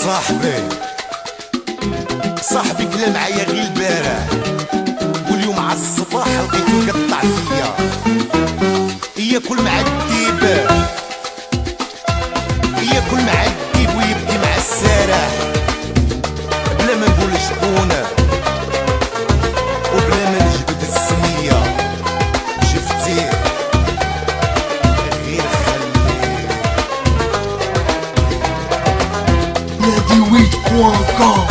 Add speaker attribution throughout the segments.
Speaker 1: صاحبي كلا معايا غير البارح، واليوم ع الصباح لقيتو قطع فيا. ياكل مع الديب ويبكي مع السارح، بلا ما نقول شكون وبلا ما نجبد السمية. شفتيه غير خليه
Speaker 2: نادي ويت.com.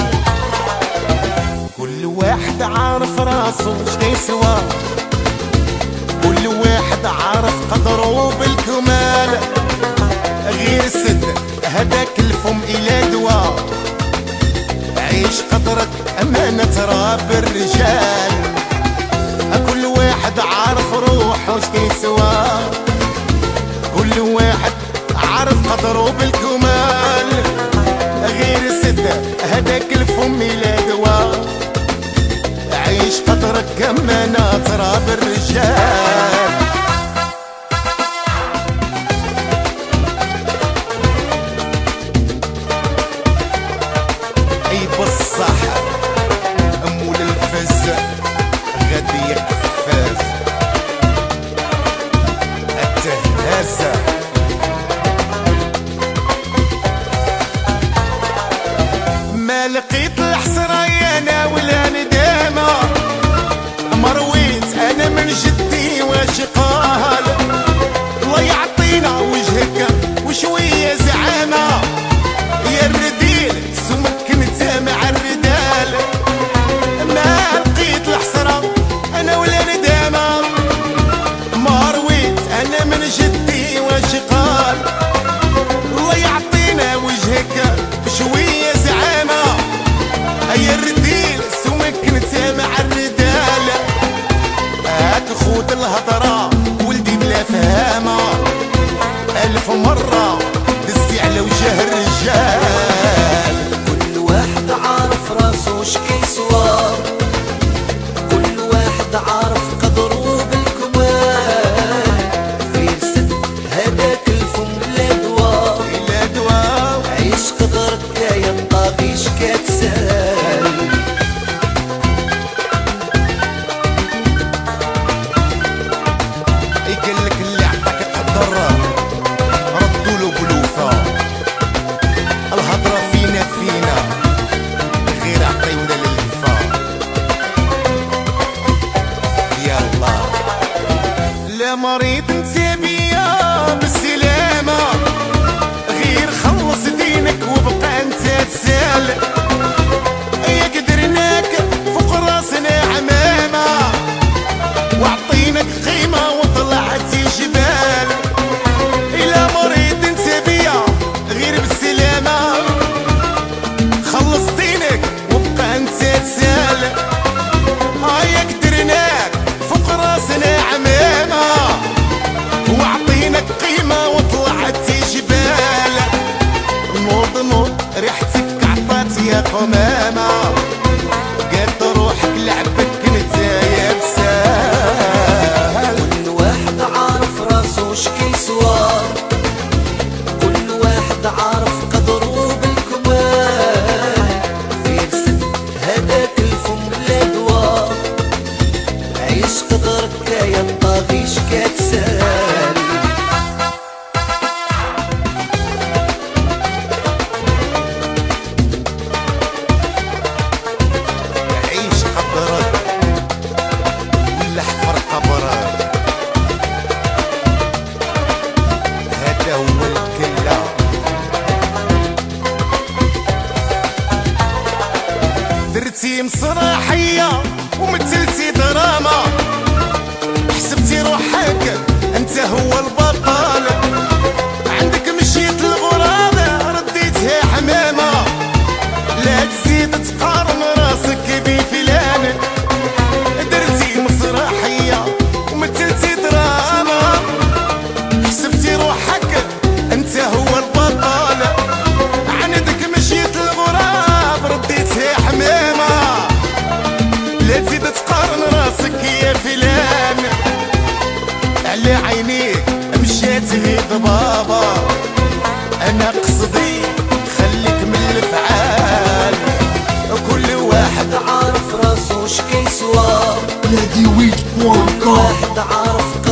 Speaker 1: كل واحد عارف راسو شكيسوا، كل واحد عارف قدرو بالكمال. غير سد هداك الفم إلى دواء، عيش قدرك أمانة راب الرجال. كل واحد عارف روحو شكيسوا، كل واحد عارف قدرو بالكمال. غير سد هداك الفم إلى دواء، عيش قدرك أمانة راب الرجال. بصح أمول الفز غادي يقفز التهازة. ما لقيت الحسرة انا ولا ندامة، مرويت انا من جدي واش قال. الله يعطينا وجهك وشوية زعامة، يا الرديل سمك مع الردال. ما لقيت الحسرة انا ولا ندامة، ما رويت انا من جدي واش قال. الله يعطينا وجهك بشوية زعامة، يا الرديل سمك مع الردال. هاك خود الهضرة ولدي بلا فهامة، 1000 مرة دزي على وجه الرجال.
Speaker 3: عارف راسو شكيسوا، كل واحد عارف قدرو بالكمال. غير سد هداك الفم لا دواء، عيش قدرك يا الطاغيش كتسال.
Speaker 1: يقلك اللي عطاك القدر ردولو بلوفة، الهضرة فينا غير عطيونا للفا. يلا لا مريض انت بيا بالسلامة، غير خلص دينك وبقى انت تسال. يا قدرناك فوق راسنا عمامة، وعطيناك قيمة وطلعتي جبال. إلا مريض انت بيا غير بالسلامة، خلص دينك وبقى انت تسال. هيا قدرناك فوق راسنا عمامة، وعطيناك قيمة وطلعتي جبال. نوض ريحتك عطات يا قمامة، قد روحك لعبك نتايا بسال.
Speaker 3: كل واحد عارف راسو شكيسوا، كل واحد عارف قدرو بالكمال. غير سد هداك الفم لا دواء، عيش قدرك يا الطاغيش كتسال.
Speaker 1: عيش قدرك ولا حفر قبرك، هذا هو الكلا. درتي مسرحية ومثلتي دراما، حسبتي روحك انت هو البطل. عندك مشيت الغراب رديتها حمامة، لا تزيد تقارن راسك بفلان. درتي مسرحية ومثلتي دراما، حسبتي روحك انت هو البطل. عندك مشيت الغراب رديتها حمامة، لا تزيد تقارن راسك يا فلان. على عينيك مشات غير ضبابة، انا قصدي خليك من الفعال.
Speaker 3: واحد عارف راسو شكيسوا
Speaker 2: نادي ويت.com
Speaker 3: واحد عارف